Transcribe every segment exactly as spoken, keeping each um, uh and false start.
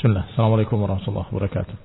Bismillah. Assalamualaikum warahmatullahi wabarakatuh.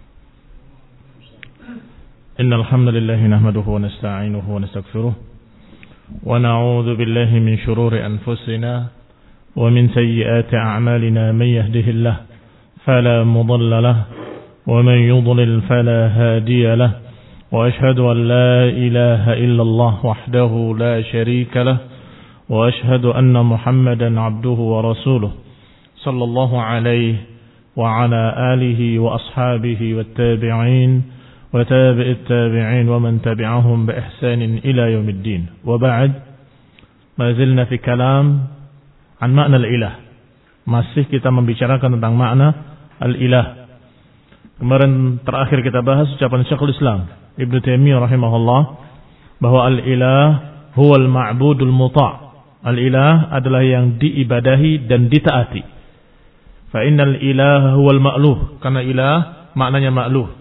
Innal hamdalillah nahmaduhu wa nasta'inuhu wa nastaghfiruh wa na'udzu billahi min shururi anfusina wa min sayyiati a'malina man yahdihillahu fala mudilla lahu wa man yudlil fala hadiya lahu wa ashhadu an la ilaha illallah wahdahu la sharika lahu wa ashhadu anna Muhammadan 'abduhu wa rasuluh sallallahu alaihi wa ala alihi wa ashabihi wattabi'in wa tabi'it tabi'in wa man tabi'ahum bi ihsanin ila yaumiddin. Wa ba'd, ma zilna fi kalam an makna al-ilah. Masih kita membicarakan tentang makna al-ilah. Kemarin terakhir kita bahas ucapan Syekhul Islam Ibnu Taimiyah rahimahullah bahwa al-ilah huwa al-ma'budul muta'. Al-ilah adalah yang diibadahi dan ditaati. Fa innal ilaha huwal ma'luh, karena ilah maknanya ma'luh.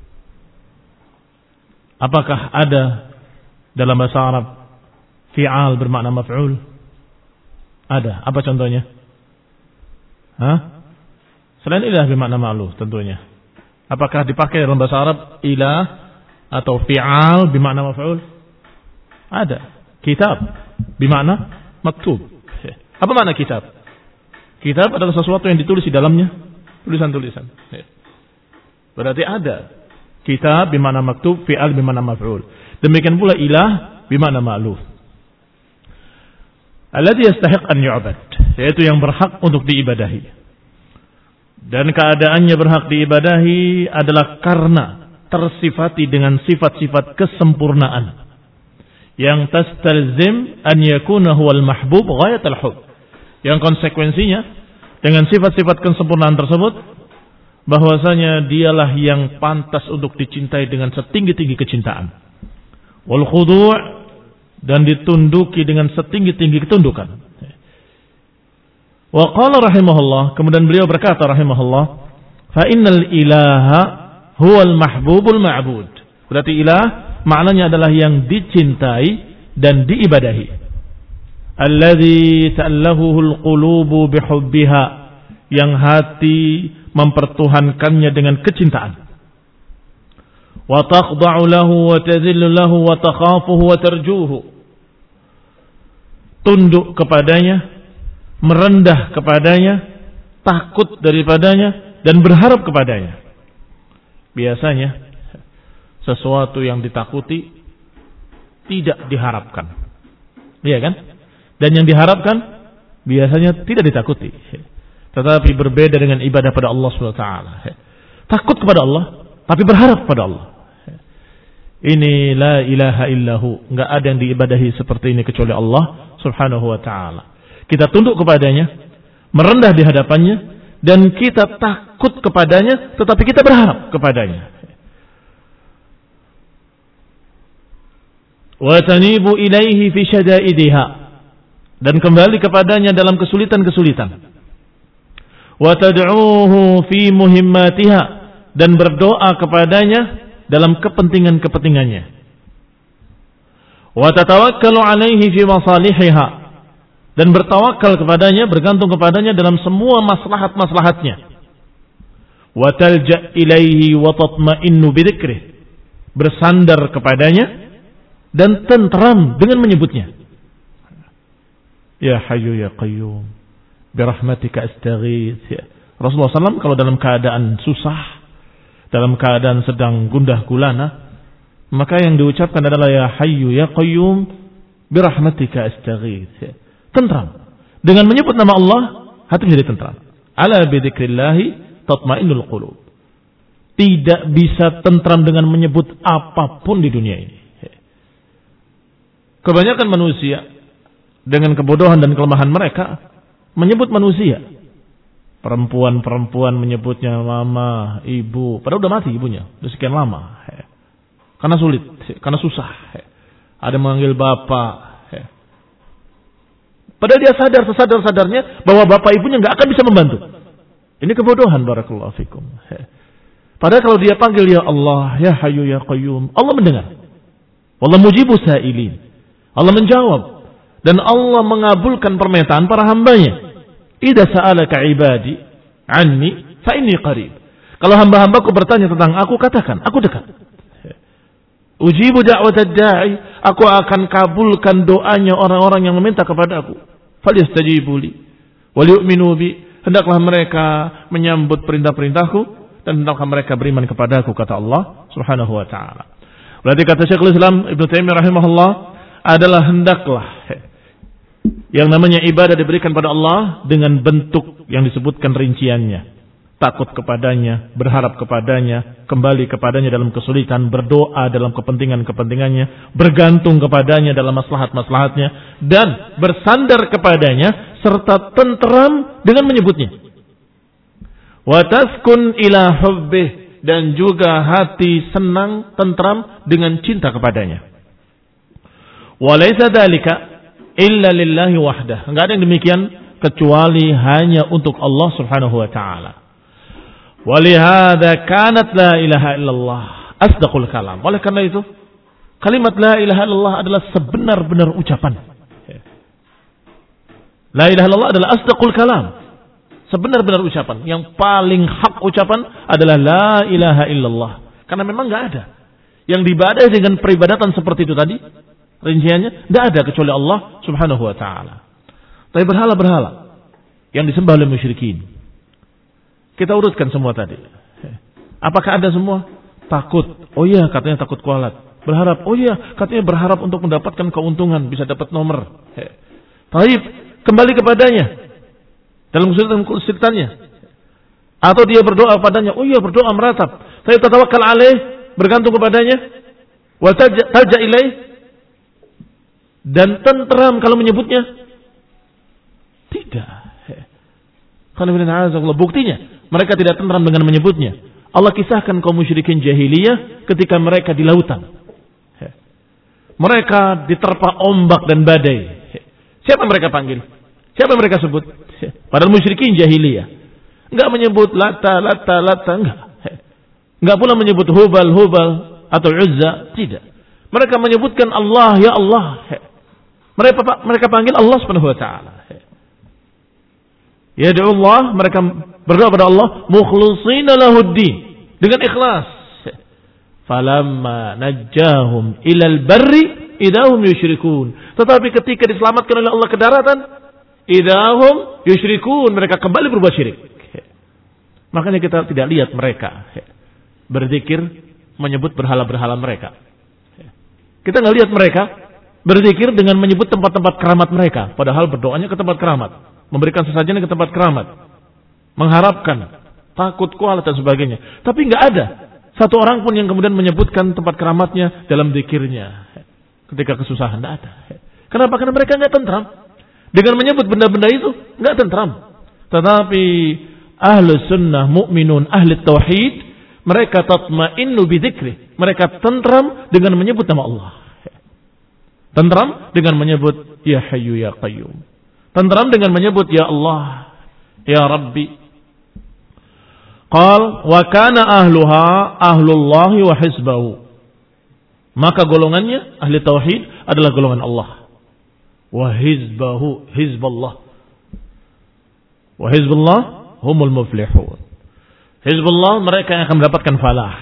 Apakah ada dalam bahasa Arab fi'al bermakna maf'ul? Ada. Apa contohnya? Hah? Selain ilah bermakna ma'luh tentunya. Apakah dipakai dalam bahasa Arab ilah atau fi'al bermakna maf'ul? Ada. Kitab bermakna maktub. Apa makna kitab? Kitab adalah sesuatu yang ditulis di dalamnya tulisan-tulisan. Berarti ada kitab bermakna maktub, fi'al bermakna maf'ul. Demikian pula ilah bermakna ma'luh. Alladhi yastahiq an yu'bad, yaitu yang berhak untuk diibadahi. Dan keadaannya berhak diibadahi adalah karena tersifati dengan sifat-sifat kesempurnaan yang tastalzim an yakuna huwal mahbub ghayatul hub. Yang konsekuensinya dengan sifat-sifat kesempurnaan tersebut bahwasanya dialah yang pantas untuk dicintai dengan setinggi-tinggi kecintaan. Wal khudu' dan ditunduki dengan setinggi-tinggi ketundukan. Wa qala rahimahullah, kemudian beliau berkata rahimahullah, fa innal ilaha huwal mahbubul ma'bud. Berarti ilah maknanya adalah yang dicintai dan diibadahi. Alladzi ta'allahu al-qulubu bihubbiha, yang hati mempertuhankannya dengan kecintaan. Wa taqda'u lahu wa tadhillu lahu wa takhafuhu wa tarjuhu, tunduk kepadanya, merendah kepadanya, takut daripadanya dan berharap kepadanya. Biasanya sesuatu yang ditakuti tidak diharapkan. Iya kan? Dan yang diharapkan biasanya tidak ditakuti. Tetapi berbeda dengan ibadah pada Allah subhanahu wa taala. Takut kepada Allah, tapi berharap kepada Allah. Ini la ilaha illahu, enggak ada yang diibadahi seperti ini kecuali Allah subhanahu wa taala. Kita tunduk kepadanya, merendah di hadapannya, dan kita takut kepadanya, tetapi kita berharap kepadanya. Wa tanibu ilaihi fi syada'idiha, dan kembali kepadanya dalam kesulitan-kesulitan. Wa tad'uuhu fi muhimmatiha, dan berdoa kepadanya dalam kepentingan-kepentingannya. Wa tatawakkalu alaihi fi masalihiha, dan bertawakal kepadanya, bergantung kepadanya dalam semua maslahat-maslahatnya. Wa talja ilaihi wa tatma'innu bidzikrih, bersandar kepadanya dan tentram dengan menyebutnya. Ya Hayyu ya Qayyum birahmatika astaghits. Rasulullah sallallahu alaihi wasallam kalau dalam keadaan susah, dalam keadaan sedang gundah gulana, maka yang diucapkan adalah ya Hayyu ya Qayyum birahmatika astaghits. Tentram. Dengan menyebut nama Allah, hati menjadi tentram. Ala bidzikrillah tatmainnul qulub. Tidak bisa tentram dengan menyebut apapun di dunia ini. Kebanyakan manusia dengan kebodohan dan kelemahan mereka menyebut manusia. Perempuan-perempuan menyebutnya mama, ibu, padahal udah mati ibunya, udah sekian lama. Karena sulit, karena susah. Ada memanggil bapak. Padahal dia sadar sesadar-sadarnya bahwa bapak ibunya nggak akan bisa membantu. Ini kebodohan, barakallahu fikum. Padahal kalau dia panggil ya Allah, ya Hayyu ya Qayyum, Allah mendengar. Allah mujibu sa'ilin. Allah menjawab. Dan Allah mengabulkan permintaan para hambanya. Idza sa'alaka ibadi anni fa inni qarib. Kalau hamba-hambaku bertanya tentang aku, katakan, aku dekat. Ujibu da'watad da'i, aku akan kabulkan doanya orang-orang yang meminta kepada aku. Falyastajibu li wal yu'minu bi, hendaklah mereka menyambut perintah-perintahku dan hendaklah mereka beriman kepadaku, kata Allah Subhanahu wa taala. Berarti kata Syekhul Islam Ibnu Taimiyah rahimahullah adalah hendaklah yang namanya ibadah diberikan pada Allah dengan bentuk yang disebutkan rinciannya. Takut kepadanya, berharap kepadanya, kembali kepadanya dalam kesulitan, berdoa dalam kepentingan-kepentingannya, bergantung kepadanya dalam maslahat-maslahatnya, dan bersandar kepadanya serta tenteram dengan menyebutnya. Wa taskun ila hubbih, dan juga hati senang, tenteram dengan cinta kepadanya. Wa laysa dzalika illa lillahi wahdah. Enggak ada yang demikian kecuali hanya untuk Allah Subhanahu wa taala. Walihada kanat la ilaha illallah asdaqul kalam. Oleh karena itu, kalimat la ilaha illallah adalah sebenar-benar ucapan. La ilaha illallah adalah asdaqul kalam. Sebenar-benar ucapan. Yang paling hak ucapan adalah la ilaha illallah. Karena memang enggak ada yang diibadahi dengan peribadatan seperti itu tadi. Rinciannya enggak ada kecuali Allah Subhanahu wa taala. Tapi berhala-berhala yang disembah oleh musyrikin, kita urutkan semua tadi. Apakah ada semua? Takut. Oh iya, katanya takut kualat. Berharap. Oh iya, katanya berharap untuk mendapatkan keuntungan, bisa dapat nomor. Taib, kembali kepadanya dalam kesulitan-kesulitannya. Atau dia berdoa padanya. Oh iya, berdoa meratap. Saya tatawakkal alaih, bergantung kepadanya. Wa talja ilaih, dan tenteram kalau menyebutnya. Tidak. Buktinya mereka tidak tenteram dengan menyebutnya. Allah kisahkan kaum musyrikin jahiliyah ketika mereka di lautan. Mereka diterpa ombak dan badai. Siapa mereka panggil? Siapa mereka sebut? Padahal musyrikin jahiliyah enggak menyebut Lata, Lata, Lata, enggak. Enggak pula menyebut Hubal, Hubal atau Uzza, tidak. Mereka menyebutkan Allah, ya Allah. Mereka mereka panggil Allah Subhanahu wa taala. Ya Allah, mereka berdoa kepada Allah mukhlishina lahuddin, dengan ikhlas. Falamma najjahum ilal barri idahum yusyrikun. Tetapi ketika diselamatkan oleh Allah ke daratan, idahum yusyrikun, mereka kembali berbuat syirik. Makanya kita tidak lihat mereka berzikir menyebut berhala-berhala mereka. Kita nggak lihat mereka berzikir dengan menyebut tempat-tempat keramat mereka, padahal berdoanya ke tempat keramat, memberikan sesajen ke tempat keramat, mengharapkan, takut kualat dan sebagainya. Tapi nggak ada satu orang pun yang kemudian menyebutkan tempat keramatnya dalam zikirnya ketika kesusahan. Nggak ada. Kenapa? Karena mereka nggak tentram dengan menyebut benda-benda itu, nggak tentram. Tetapi ahlu sunnah, mu'minun, ahli tauhid, mereka tatma'innu bidzikri, mereka tentram dengan menyebut nama Allah. Tentram dengan menyebut ya hayyu ya qayyum. Tentram dengan menyebut ya Allah, ya Rabbi. Qal wa kana ahluha ahlullahi wa hizbahu. Maka golongannya ahli tauhid adalah golongan Allah. Wa hizbahu hizballah. Wa hizballah humul muflihun. Hizballah mereka yang akan mendapatkan falah.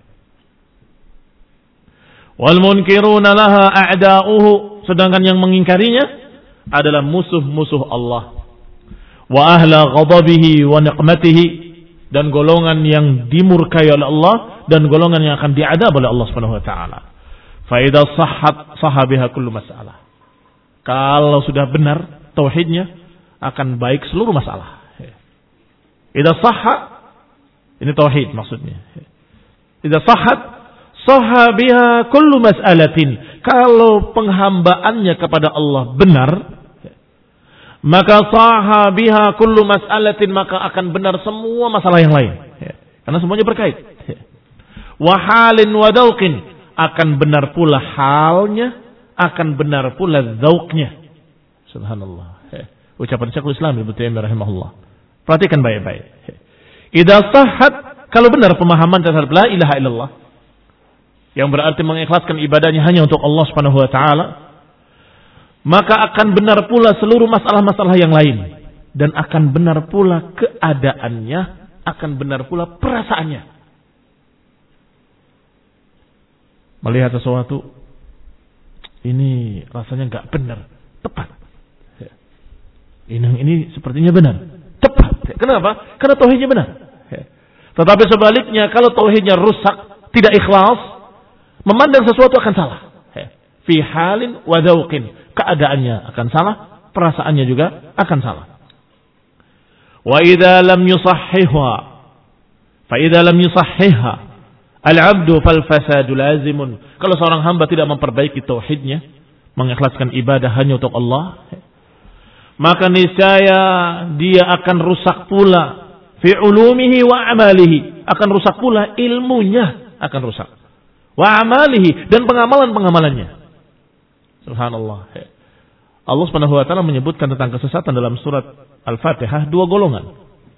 Wal munkiruna laha a'da'uhu, sedangkan yang mengingkarinya adalah musuh-musuh Allah. Wa ahla ghadabihi wa niqmatihi, dan golongan yang dimurkai oleh Allah dan golongan yang akan diadab oleh Allah Subhanahu wa taala. Fa idza sahhat sahabiha kullu masalah. Kalau sudah benar tauhidnya, akan baik seluruh masalah. Idza sahha, ini tauhid maksudnya. Idza sahhat sahabiha kullu mas'alatin. Kalau penghambaannya kepada Allah benar, maka sahabiha kullu mas'alatin, maka akan benar semua masalah yang lain. Karena semuanya berkait. Wa halin wa dzauqin, akan benar pula halnya, akan benar pula dzauqnya. Subhanallah. Ucapan Syekhul Islam Ibnu Taimiyah rahimahullah. Perhatikan baik-baik. Idza sahhat, kalau benar pemahaman terhadap la ilaha illallah, yang berarti mengikhlaskan ibadahnya hanya untuk Allah Subhanahu wa taala, maka akan benar pula seluruh masalah-masalah yang lain, dan akan benar pula keadaannya akan benar pula perasaannya. Melihat sesuatu, ini rasanya nggak benar, tepat. Ini, ini sepertinya benar, tepat. Kenapa? Karena tauhidnya benar. Tetapi sebaliknya, kalau tauhidnya rusak, tidak ikhlas, memandang sesuatu akan salah. Fi halin wa dzauqin, keadaannya akan salah, perasaannya juga akan salah. Wa idza lam yusahhihha fa idza lam yusahhihha al-'abdu fal fasadu lazimun. Kalau seorang hamba tidak memperbaiki tauhidnya, mengikhlaskan ibadah hanya untuk Allah, maka niscaya dia akan rusak pula fi ulumihi wa amalihi, akan rusak pula ilmunya, akan rusak. Wa amalihi, dan pengamalan-pengamalannya. Subhanallah. Allah Subhanahu wa taala menyebutkan tentang kesesatan dalam surat Al-Fatihah dua golongan.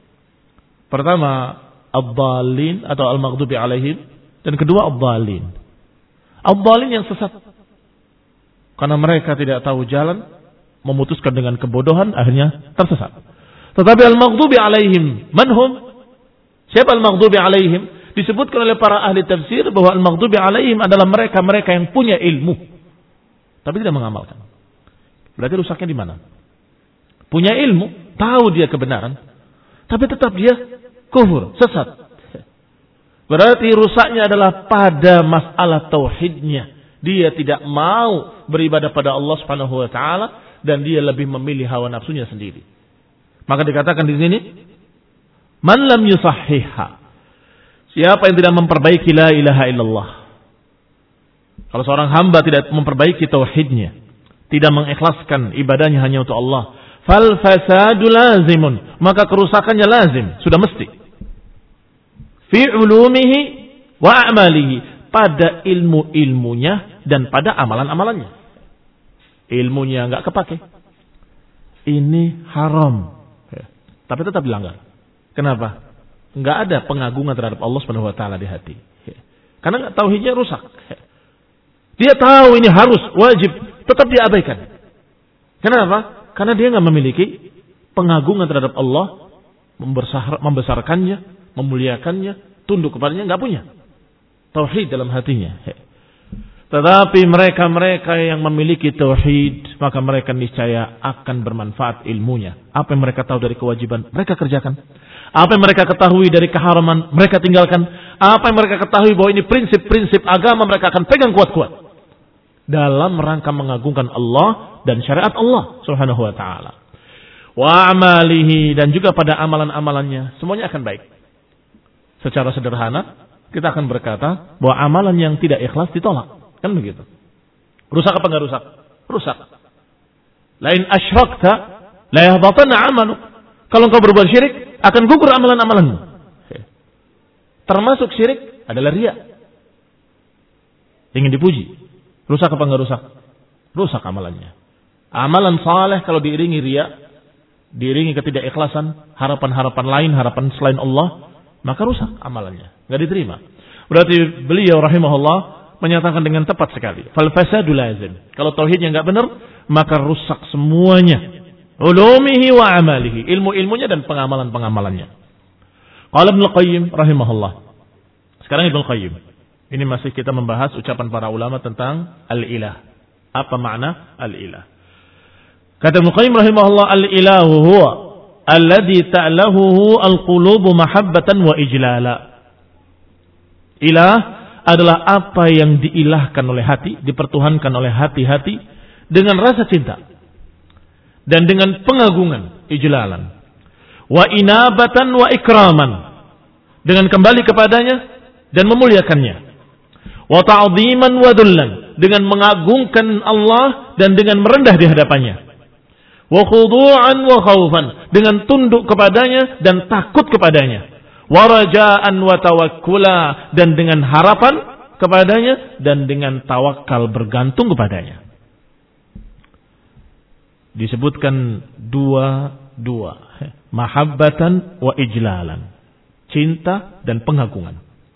Pertama, ad-dallin atau al-maghdubi alaihim, dan kedua ad-dallin. Ad-dallin yang sesat. Karena mereka tidak tahu jalan, memutuskan dengan kebodohan, akhirnya tersesat. Tetapi al-maghdubi alaihim, manhum? Siapa al-maghdubi alaihim? Disebutkan oleh para ahli tafsir bahwa al-maghdubi alaihim adalah mereka-mereka yang punya ilmu, tapi tidak mengamalkan. Berarti rusaknya di mana? Punya ilmu, tahu dia kebenaran, tapi tetap dia kufur, sesat. Berarti rusaknya adalah pada masalah tauhidnya. Dia tidak mau beribadah pada Allah Subhanahu wa taala, dan dia lebih memilih hawa nafsunya sendiri. Maka dikatakan di sini, man lam yusahhihha. Siapa yang tidak memperbaiki la ilaha illallah. Kalau seorang hamba tidak memperbaiki tauhidnya, tidak mengikhlaskan ibadahnya hanya untuk Allah, fal fasadu lazimun, maka kerusakannya lazim, sudah mesti. Fi ulumihi wa a'malihi, pada ilmu-ilmunya dan pada amalan-amalannya. Ilmunya enggak kepake, ini haram, tapi tetap dilanggar. Kenapa? Enggak ada pengagungan terhadap Allah Subhanahu wa taala di hati. Karena tauhidnya rusak. Dia tahu ini harus, wajib, tetap dia abaikan. Kenapa? Karena dia enggak memiliki pengagungan terhadap Allah, membesar, membesarkannya, memuliakannya, tunduk kepadanya, enggak punya tauhid dalam hatinya. Tetapi mereka-mereka yang memiliki tauhid, maka mereka niscaya akan bermanfaat ilmunya. Apa yang mereka tahu dari kewajiban, mereka kerjakan. Apa yang mereka ketahui dari keharaman, mereka tinggalkan. Apa yang mereka ketahui bahwa ini prinsip-prinsip agama, mereka akan pegang kuat-kuat. Dalam rangka mengagungkan Allah dan syariat Allah Subhanahu wa ta'ala. Wa amalihi, dan juga pada amalan-amalannya, semuanya akan baik. Secara sederhana, kita akan berkata bahwa amalan yang tidak ikhlas ditolak. Kan begitu. Rusak apa enggak rusak? Rusak. Lain asyrakta la yahbatanna 'amaluk. Kalau engkau berbuat syirik, akan gugur amalan-amalanmu. Termasuk syirik adalah riya. Ingin dipuji. Rusak apa enggak rusak? Rusak amalannya. Amalan saleh kalau diiringi riya, diiringi ketidakikhlasan, harapan-harapan lain, harapan selain Allah, maka rusak amalannya, enggak diterima. Berarti beliau rahimahullah menyatakan dengan tepat sekali, fal fasadu lazim. Kalau tauhidnya enggak benar, maka rusak semuanya. Ulumihi wa amalihi, ilmu-ilmunya dan pengamalan-pengamalannya. Qala Ibnu Qayyim rahimahullah. Sekarang Ibnu Qayyim. Ini masih kita membahas ucapan para ulama tentang al-ilah. Apa makna al-ilah? Kata Ibnu Qayyim rahimahullah, al-ilahu huwa alladhi ta'lahuhu al-qulubu mahabbatan wa ijlala. Ilah adalah apa yang diilahkan oleh hati, dipertuhankan oleh hati-hati dengan rasa cinta dan dengan pengagungan, ijlalan. Wa inabatan wa ikraman, dengan kembali kepadanya dan memuliakannya. Wa ta'dhiman wa dhullan, dengan mengagungkan Allah dan dengan merendah di hadapannya. Wa khudu'an wa khaufan, dengan tunduk kepadanya dan takut kepadanya. Wa raja'an wa tawakkula, dan dengan harapan kepadanya dan dengan tawakal bergantung kepadanya. Disebutkan dua-dua, mahabbatan wa ijlalan, cinta dan pengagungan.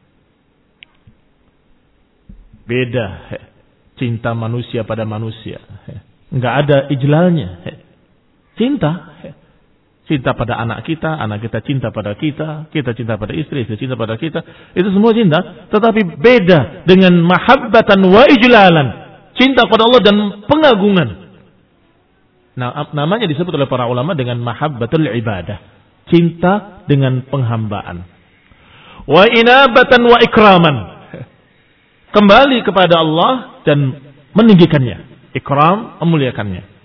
Beda cinta manusia pada manusia, enggak ada ijlalnya. Cinta, Cinta pada anak kita, anak kita cinta pada kita, kita cinta pada istri, istri cinta pada kita. Itu semua cinta, tetapi beda dengan mahabbatan wa ijlalan. Cinta pada Allah dan pengagungan. Nah, namanya disebut oleh para ulama dengan mahabbatul ibadah. Cinta dengan penghambaan. Wa inabatan wa ikraman. Kembali kepada Allah dan meninggikannya. Ikram, memuliakannya.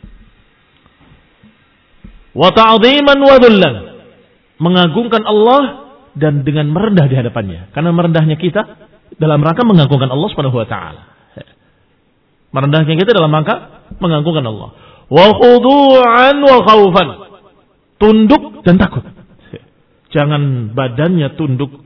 Wa ta'ziman wa dhullan, mengagungkan Allah dan dengan merendah di hadapannya. Karena merendahnya kita dalam rangka mengagungkan Allah Subhanahu wa taala. Merendahnya kita dalam rangka mengagungkan Allah. Wa khudu'an wa khaufan, tunduk dan takut. Jangan badannya tunduk,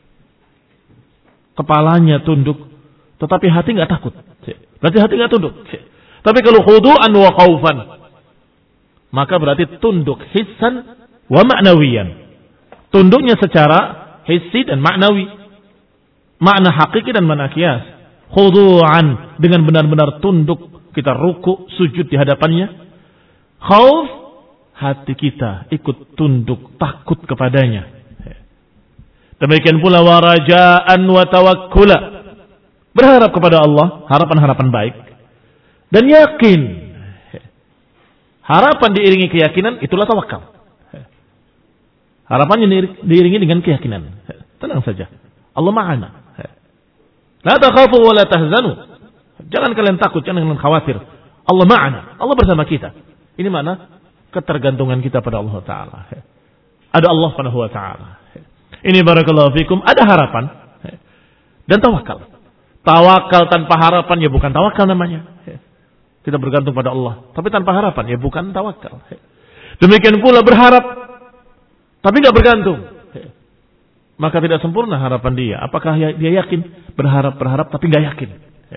kepalanya tunduk, tetapi hati enggak takut. Berarti hati enggak tunduk. Tapi kalau khudu'an wa khaufan, maka berarti tunduk hissan wa ma'nawiyan. Tunduknya secara hissi dan maknawi. Makna hakiki dan makna qiyas. Khudu'an, dengan benar-benar tunduk, kita ruku, sujud di hadapannya. Khauf, hati kita ikut tunduk, takut kepadanya. Demikian pula wa raja'an wa tawakkula, berharap kepada Allah, harapan-harapan baik. Dan yakin. Harapan diiringi keyakinan, itulah tawakal. Harapannya diiringi dengan keyakinan. Tenang saja. Allah ma'ana. La takhafu wa la tahzanu. Jangan kalian takut, jangan kalian khawatir. Allah ma'ana. Allah bersama kita. Ini mana? Ketergantungan kita pada Allah Ta'ala. Ada Allah Subhanahu wa Ta'ala. Ini barakallahu fikum. Ada harapan. Dan tawakal. Tawakal tanpa harapan, ya bukan tawakal namanya. Kita bergantung pada Allah. Tapi tanpa harapan, ya bukan tawakal. Demikian pula berharap, tapi tidak bergantung. Maka tidak sempurna harapan dia. Apakah dia yakin? Berharap-berharap, tapi tidak yakin.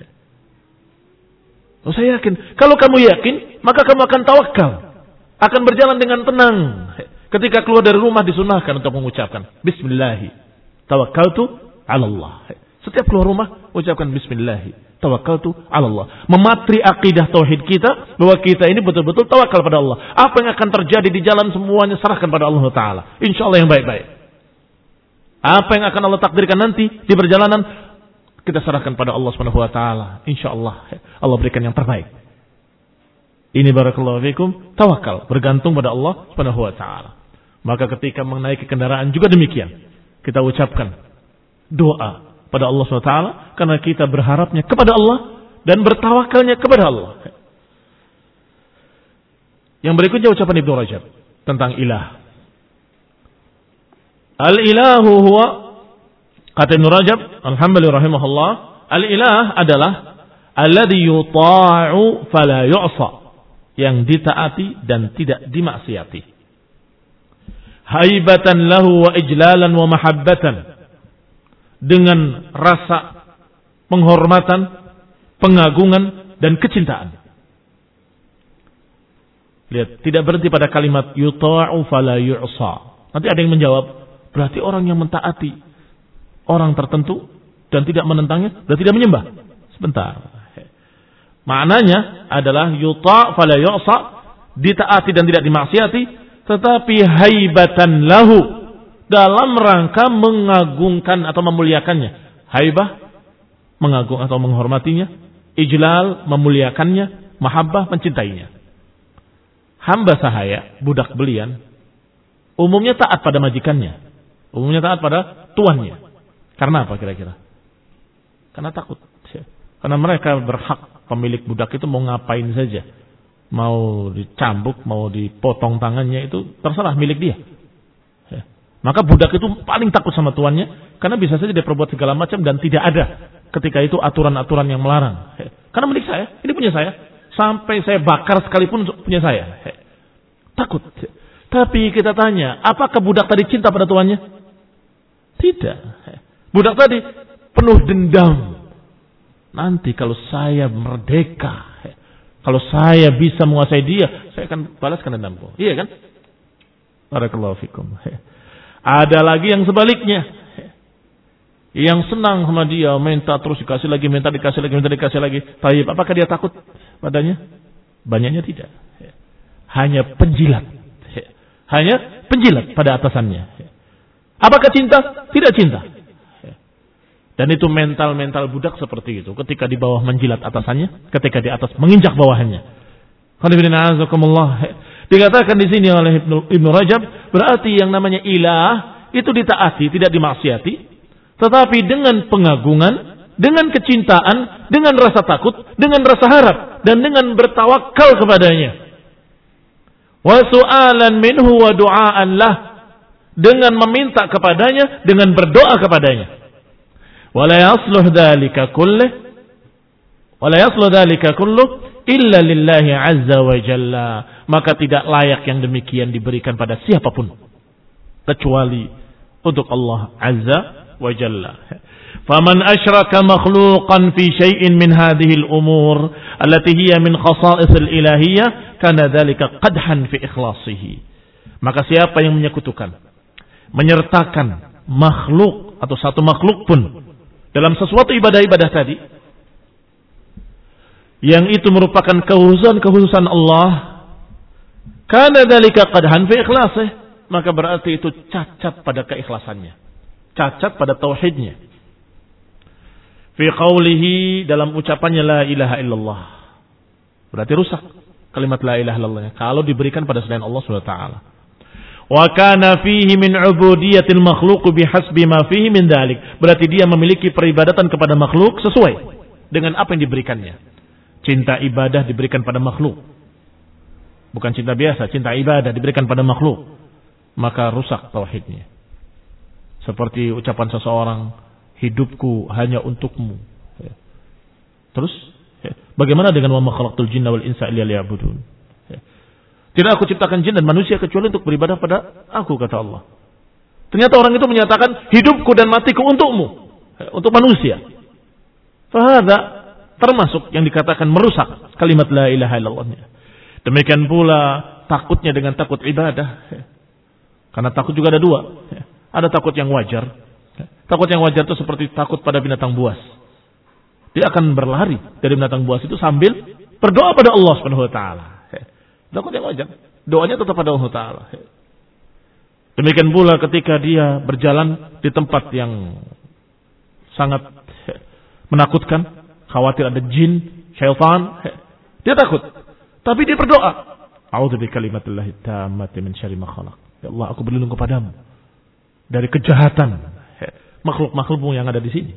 Oh, saya yakin. Kalau kamu yakin, maka kamu akan tawakal. Akan berjalan dengan tenang. Ketika keluar dari rumah disunahkan untuk mengucapkan Bismillah. Tawakkaltu ala Allah. Setiap keluar rumah, ucapkan Bismillah. Tawakkaltu ala Allah. Mematri akidah tauhid kita bahwa kita ini betul-betul tawakal pada Allah. Apa yang akan terjadi di jalan semuanya serahkan pada Allah Ta'ala. Insya Allah yang baik-baik. Apa yang akan Allah takdirkan nanti di perjalanan, kita serahkan pada Allah Subhanahu wa taala. Insya Allah Allah berikan yang terbaik. Ini barakallahu fikum, tawakal, bergantung pada Allah Subhanahu wa taala. Maka ketika menaiki kendaraan juga demikian. Kita ucapkan doa pada Allah subhanahu wa taala karena kita berharapnya kepada Allah dan bertawakalnya kepada Allah. Yang berikutnya ucapan Ibnu Rajab tentang ilah. Al-ilahu huwa, kata Ibnu Rajab alhamdulillah rahimahullah, al-ilah adalah alladhi yuta'u fala yu'sa, yang ditaati dan tidak dimaksiati. Haibatan lahu wa ijlalan wa mahabbatan, dengan rasa penghormatan, pengagungan dan kecintaan. Lihat, tidak berhenti pada kalimat yuta'u fala yu'sa. Nanti ada yang menjawab, berarti orang yang mentaati orang tertentu dan tidak menentangnya dan tidak menyembah. Sebentar. Maknanya adalah yuta' fala yu'sa, ditaati dan tidak dimaksiati, tetapi haibatan lahu, dalam rangka mengagungkan atau memuliakannya. Haibah, mengagung atau menghormatinya. Ijlal, memuliakannya. Mahabbah, mencintainya. Hamba sahaya, budak belian, umumnya taat pada majikannya. Umumnya taat pada tuannya. Karena apa kira-kira? Karena takut. Karena mereka berhak, pemilik budak itu mau ngapain saja. Mau dicambuk, mau dipotong tangannya, itu terserah, milik dia. Maka budak itu paling takut sama tuannya, karena bisa saja dia perbuat segala macam dan tidak ada ketika itu aturan-aturan yang melarang. Karena milik saya, ini punya saya. Sampai saya bakar sekalipun punya saya. Takut. Tapi kita tanya, apakah budak tadi cinta pada tuannya? Tidak. Budak tadi penuh dendam. Nanti kalau saya merdeka, kalau saya bisa menguasai dia, saya akan balaskan dendamku. Iya kan? Barakallahu fikum. Ada lagi yang sebaliknya, yang senang sama dia, minta terus dikasih lagi, minta dikasih lagi, minta dikasih lagi. Taib, apakah dia takut padanya? Banyaknya tidak. Hanya penjilat. Hanya penjilat pada atasannya. Apakah cinta? Tidak cinta. Dan itu mental-mental budak seperti itu. Ketika di bawah menjilat atasannya, ketika di atas menginjak bawahannya. Dikatakan di sini oleh Ibnu Rajab, berarti yang namanya ilah itu ditaati, tidak dimaksiati, tetapi dengan pengagungan, dengan kecintaan, dengan rasa takut, dengan rasa harap, dan dengan bertawakal kepadanya. Wa su'alan minhu wa du'aan lah, dengan meminta kepadanya, dengan berdoa kepadanya. Wala yasluh dzalika kulluh wala yasluh dzalika kulluh illa lillahi azza wa jalla, maka tidak layak yang demikian diberikan pada siapapun kecuali untuk Allah azza wa jalla. Faman asyraka makhluqan fi syai'in min hadhihi al-umur allati hiya min khasa'is al-ilahiyyah kana dzalika qadhan fi ikhlasihi, maka siapa yang menyekutukan, menyertakan makhluk atau satu makhluk pun dalam sesuatu ibadah-ibadah tadi, yang itu merupakan kekhususan-kekhususan Allah, kana dzalika qadhan fi ikhlasih, maka berarti itu cacat pada keikhlasannya, cacat pada tauhidnya. Fi qawlihi, dalam ucapannya la ilaha illallah, berarti rusak kalimat la ilaha illallah kalau diberikan pada selain Allah subhanahu wa taala. Wa kana fihi min ubudiyatil makhluq bihasbi ma fihi min dzalik, berarti dia memiliki peribadatan kepada makhluk sesuai dengan apa yang diberikannya. Cinta ibadah diberikan pada makhluk, bukan cinta biasa, cinta ibadah diberikan pada makhluk, maka rusak tauhidnya. Seperti ucapan seseorang, hidupku hanya untukmu. Terus bagaimana dengan wa ma khalaqtul jinna wal insa illa liya'budun? Tidak aku ciptakan jin dan manusia kecuali untuk beribadah pada aku, kata Allah. Ternyata orang itu menyatakan hidupku dan matiku untukmu, untuk manusia. Fahadha termasuk yang dikatakan merusak kalimat la ilaha illallah. Demikian pula takutnya dengan takut ibadah. Karena takut juga ada dua. Ada takut yang wajar. Takut yang wajar itu seperti takut pada binatang buas. Dia akan berlari dari binatang buas itu sambil berdoa pada Allah Subhanahu wa taala. Takut yang wajar, doanya tetap pada Allah Ta'ala. Demikian pula ketika dia berjalan di tempat yang sangat menakutkan, khawatir ada jin, syaitan, dia takut. Tapi dia berdoa, a'udzu bikalimatillahi tammati min syarri ma khalaq. Ya Allah, aku berlindung kepadamu dari kejahatan makhluk-makhlukmu yang ada di sini.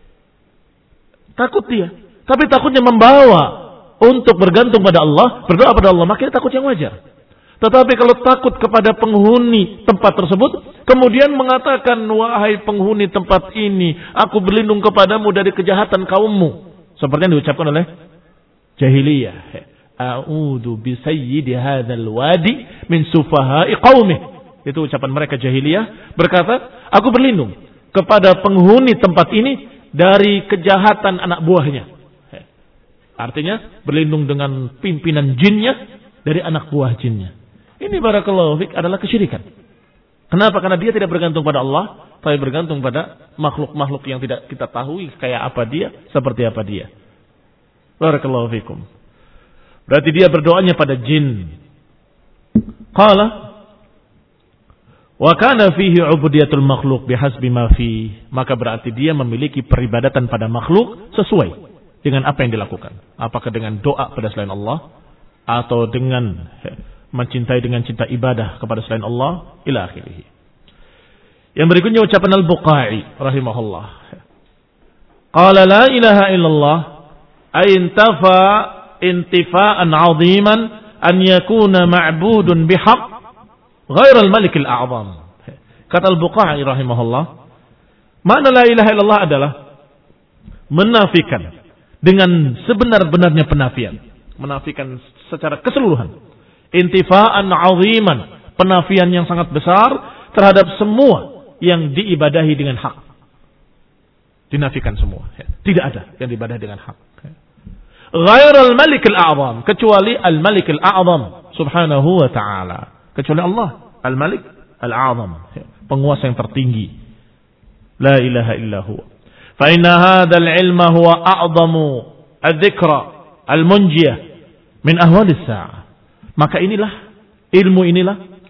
Takut dia, tapi takutnya membawa untuk bergantung pada Allah, berdoa pada Allah, makanya takut yang wajar. Tetapi kalau takut kepada penghuni tempat tersebut, kemudian mengatakan, wahai penghuni tempat ini, aku berlindung kepadamu dari kejahatan kaummu, seperti yang diucapkan oleh jahiliyah. A'udzu bi sayyidi hadzal wadi min sufaha'i qaumih. Itu ucapan mereka jahiliyah, berkata, aku berlindung kepada penghuni tempat ini dari kejahatan anak buahnya. Artinya berlindung dengan pimpinan jinnya dari anak buah jinnya. Ini barakallahu fik adalah kesyirikan. Kenapa? Karena dia tidak bergantung pada Allah, tapi bergantung pada makhluk-makhluk yang tidak kita tahu kayak apa dia, seperti apa dia. Barakallahu fikum. Berarti dia berdoanya pada jin. Qala wa kana fihi ubudiyatul makhluq bihasbi ma fi, maka berarti dia memiliki peribadatan pada makhluk sesuai dengan apa yang dilakukan. Apakah dengan doa pada selain Allah, atau dengan mencintai dengan cinta ibadah kepada selain Allah, ila akhirih. Yang berikutnya ucapan Al-Buqai rahimahullah. Qala la ilaha illallah ay intafa intifa'an 'aziman an yakuna ma'budun bihaq ghairu al-malik al-a'zam. Kata Al-Buqai rahimahullah, makna la ilaha illallah adalah menafikan dengan sebenar-benarnya penafian, menafikan secara keseluruhan, intifa'an 'aziman, penafian yang sangat besar terhadap semua yang diibadahi dengan hak. Dinafikan semua, tidak ada yang diibadahi dengan hak. Ghairal malik al-a'zam, kecuali al-malik al-a'zam subhanahu wa ta'ala, kecuali Allah al-malik al-a'zam, penguasa yang tertinggi. La ilaha illa huwa. فإن هذا العلم هو أعظم الذكرى المنجية من أهوال الساعة. Maka inilah ilmu inilah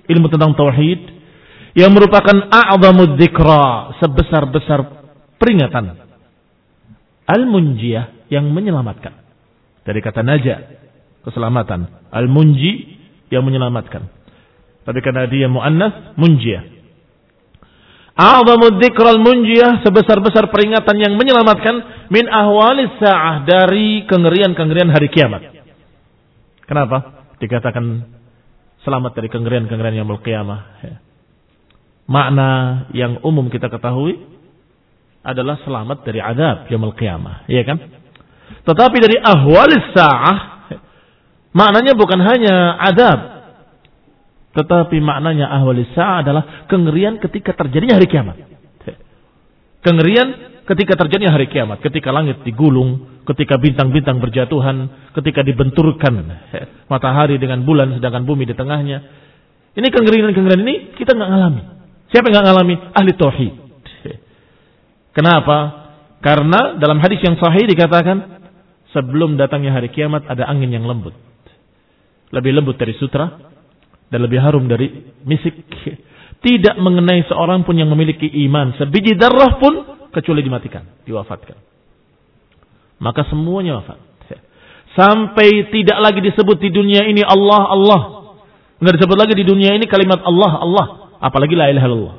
ilmu tentang tauhid yang merupakan a'zamud dzikra, sebesar-besar peringatan. Al-munjiyah, yang menyelamatkan. Dari kata naja, keselamatan. Al-munji, yang menyelamatkan. Tapi karena dia muannas, munjiyah. A'zamud dzikra al-munjiyah, sebesar-besar peringatan yang menyelamatkan min ahwalis sa'ah, dari kengerian-kengerian hari kiamat. Kenapa dikatakan selamat dari kengerian-kengerian yaumul qiyamah? Makna yang umum kita ketahui adalah selamat dari azab yaumul qiyamah, iya kan? Tetapi dari ahwalis sa'ah, maknanya bukan hanya azab, tetapi maknanya ahwalis sa'ah adalah kengerian ketika terjadinya hari kiamat. Kengerian ketika terjadinya hari kiamat, ketika langit digulung, ketika bintang-bintang berjatuhan, ketika dibenturkan matahari dengan bulan sedangkan bumi di tengahnya. Ini kengerian-kengerian ini kita nggak ngalami. Siapa yang nggak ngalami? Ahli tauhid. Kenapa? Karena dalam hadis yang sahih dikatakan sebelum datangnya hari kiamat ada angin yang lembut, lebih lembut dari sutra dan lebih harum dari misik. Tidak mengenai seorang pun yang memiliki iman sebiji darah pun kecuali dimatikan, diwafatkan. Maka semuanya wafat. Sampai tidak lagi disebut di dunia ini Allah, Allah. Enggak disebut lagi di dunia ini kalimat Allah, Allah. Apalagi la ilaha illallah.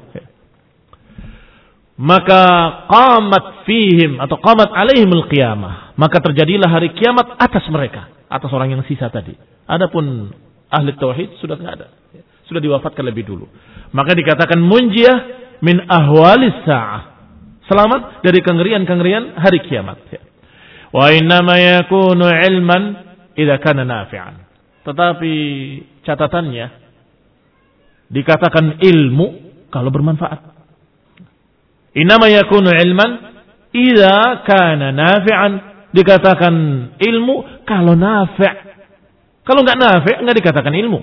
Maka qamat fihim atau qamat alaihimul qiyamah. Maka terjadilah hari kiamat atas mereka, atas orang yang sisa tadi. Adapun ahli tauhid sudah enggak ada. Sudah diwafatkan lebih dulu. Maka dikatakan munjiyah min ahwalis sa'ah. Selamat dari kengerian-kengerian hari kiamat. Wa innama yakunu ilman idza kana nafi'an. Tetapi catatannya dikatakan ilmu kalau bermanfaat. Innama yakunu ilman idza kana nafi'an. Dikatakan ilmu kalau nafi'. Kalau enggak nafi' enggak dikatakan ilmu.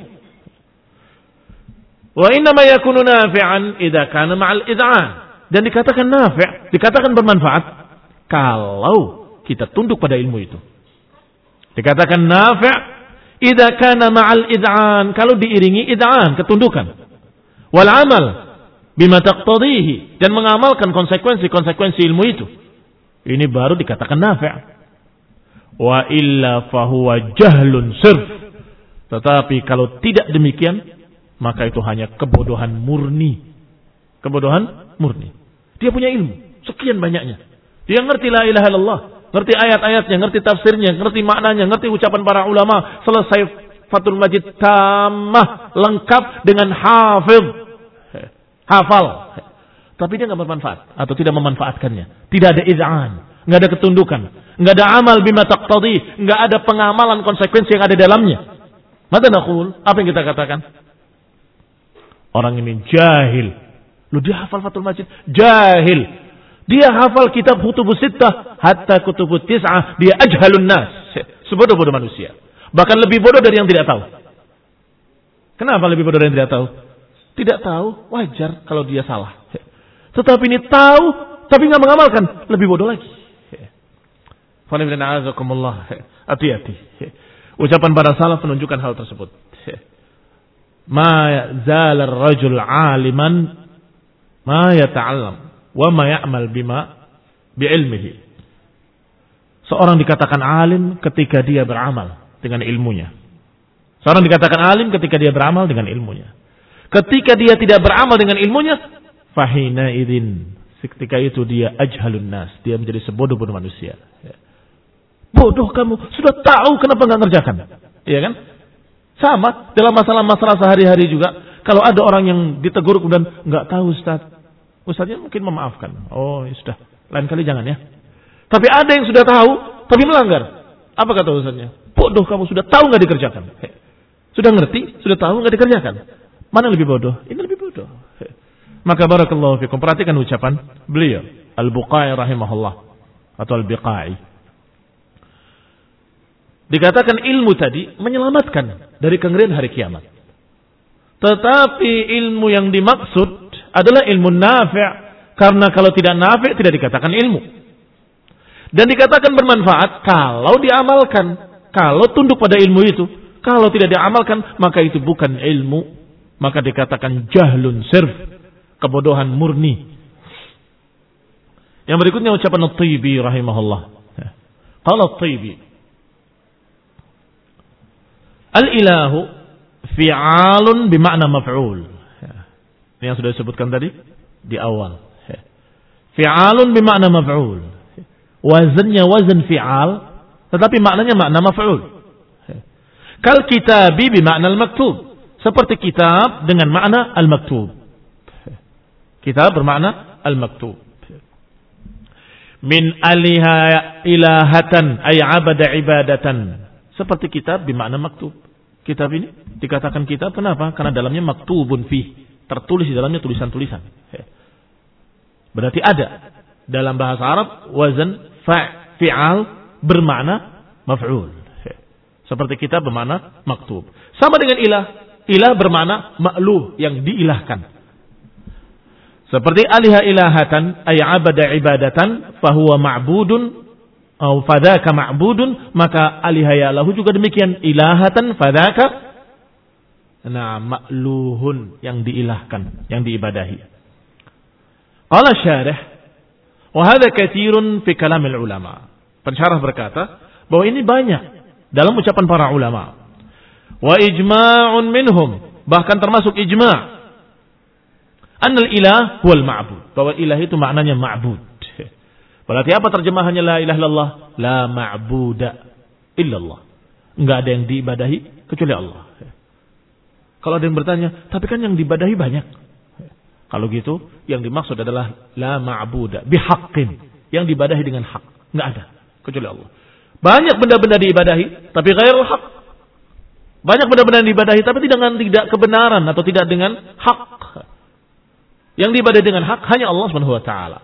Wa innama yakunu nafi'an idza kana ma'al id'an. Dan dikatakan nafi', dikatakan bermanfaat kalau kita tunduk pada ilmu itu. Dikatakan nafi' idza kana ma'al id'an, kalau diiringi id'an, ketundukan. Wal amal bima taqtadihi, dan mengamalkan konsekuensi-konsekuensi ilmu itu. Ini baru dikatakan nafi'. Wa illa fahuwa jahlun sirf. Tetapi kalau tidak demikian, maka itu hanya kebodohan murni. Kebodohan murni. Dia punya ilmu sekian banyaknya. Dia ngerti la ilaha illallah, ngerti ayat-ayatnya, ngerti tafsirnya, ngerti maknanya, ngerti ucapan para ulama. Selesai Fathul Majid tamah, lengkap dengan hafidh, hafal. Tapi dia nggak bermanfaat atau tidak memanfaatkannya. Tidak ada iz'an, nggak ada ketundukan, nggak ada amal bima taqtadi, nggak ada pengamalan konsekuensi yang ada dalamnya. Mata naqul, apa yang kita katakan? Orang ini jahil. Lu dia hafal Fathul Majid, jahil. Dia hafal kitab Kutubus Sittah, hatta Kutubus Tis'ah, dia ajhalun nas. Sebodoh-bodoh manusia. Bahkan lebih bodoh dari yang tidak tahu. Kenapa lebih bodoh dari yang tidak tahu? Tidak tahu, wajar kalau dia salah. Tetapi ini tahu, tapi nggak mengamalkan, lebih bodoh lagi. Hati-hati. Ucapan para salaf menunjukkan hal tersebut. Ma zalar rajul aliman ma yata'allam wa ma ya'mal bima bi'ilmihi. Seorang dikatakan alim ketika dia beramal dengan ilmunya. Seorang dikatakan alim ketika dia beramal dengan ilmunya. Ketika dia tidak beramal dengan ilmunya, fahina idzin, ketika itu dia ajhalun nas, dia menjadi sebodoh-bodoh manusia. Bodoh kamu, sudah tahu kenapa enggak ngerjakan? Iya kan? Sama dalam masalah-masalah sehari-hari juga. Kalau ada orang yang ditegur kemudian enggak tahu Ustaz, Ustaznya mungkin memaafkan. Oh, ya sudah, lain kali jangan ya. Tapi ada yang sudah tahu tapi melanggar. Apa kata Ustaznya? Bodoh kamu, sudah tahu enggak dikerjakan. Sudah ngerti, sudah tahu enggak dikerjakan. Mana lebih bodoh? Ini lebih bodoh. Maka barakallahu fikum, perhatikan ucapan beliau Al-Buqai rahimahullah atau Al-Biqai. Dikatakan ilmu tadi menyelamatkan dari kengerian hari kiamat. Tetapi ilmu yang dimaksud adalah ilmu nafi', karena kalau tidak nafi' tidak dikatakan ilmu. Dan dikatakan bermanfaat kalau diamalkan, kalau tunduk pada ilmu itu. Kalau tidak diamalkan maka itu bukan ilmu, maka dikatakan jahlun sirf, kebodohan murni. Yang berikutnya ucapan At-Tibi rahimahullah. Qala At-Tibi, al-ilahu fi'alun bima'na maf'ul. Ini yang sudah disebutkan tadi di awal. Fi'alun bima'na maf'ul. Wazannya wazan fi'al, tetapi maknanya makna maf'ul. Kal kitabi bima'na al-maktub. Seperti kitab dengan makna al-maktub. Kitab bermakna al-maktub. Min aliha ilahatan ay abada ibadatan. Seperti kitab bermakna maktub. Kitab ini dikatakan kitab kenapa? Karena dalamnya maktubun fi, tertulis di dalamnya tulisan-tulisan. Berarti ada dalam bahasa Arab wazan fa' fi'al bermakna maf'ul. Seperti kitab bermakna maktub. Sama dengan ilah. Ilah bermakna ma'luh, yang diilahkan. Seperti aliha ilahatan ay abada ibadatan fahuwa ma'budun atau fadaka ma'budun, maka aliha ya lahu juga demikian, ilahatan fadaka nah ma'luhun, yang diilahkan, yang diibadahi. Qala syarih wa hadha katsirun fi kalamil ulama. Pensyarah berkata bahwa ini banyak dalam ucapan para ulama. Wa ijma'un minhum, bahkan termasuk ijma', annal ilah huwal ma'bud, bahwa ilah itu maknanya ma'bud. Berarti apa terjemahannya la ilaha illallah? La ma'buda illallah. Enggak ada yang diibadahi kecuali Allah. Kalau ada yang bertanya, tapi kan yang diibadahi banyak. Kalau gitu, yang dimaksud adalah la ma'buda bihaqqin, yang diibadahi dengan hak. Enggak ada kecuali Allah. Banyak benda-benda diibadahi, tapi ghairul haq. Banyak benda-benda diibadahi, tapi dengan tidak kebenaran atau tidak dengan hak. Yang diibadahi dengan hak hanya Allah Subhanahu wa taala.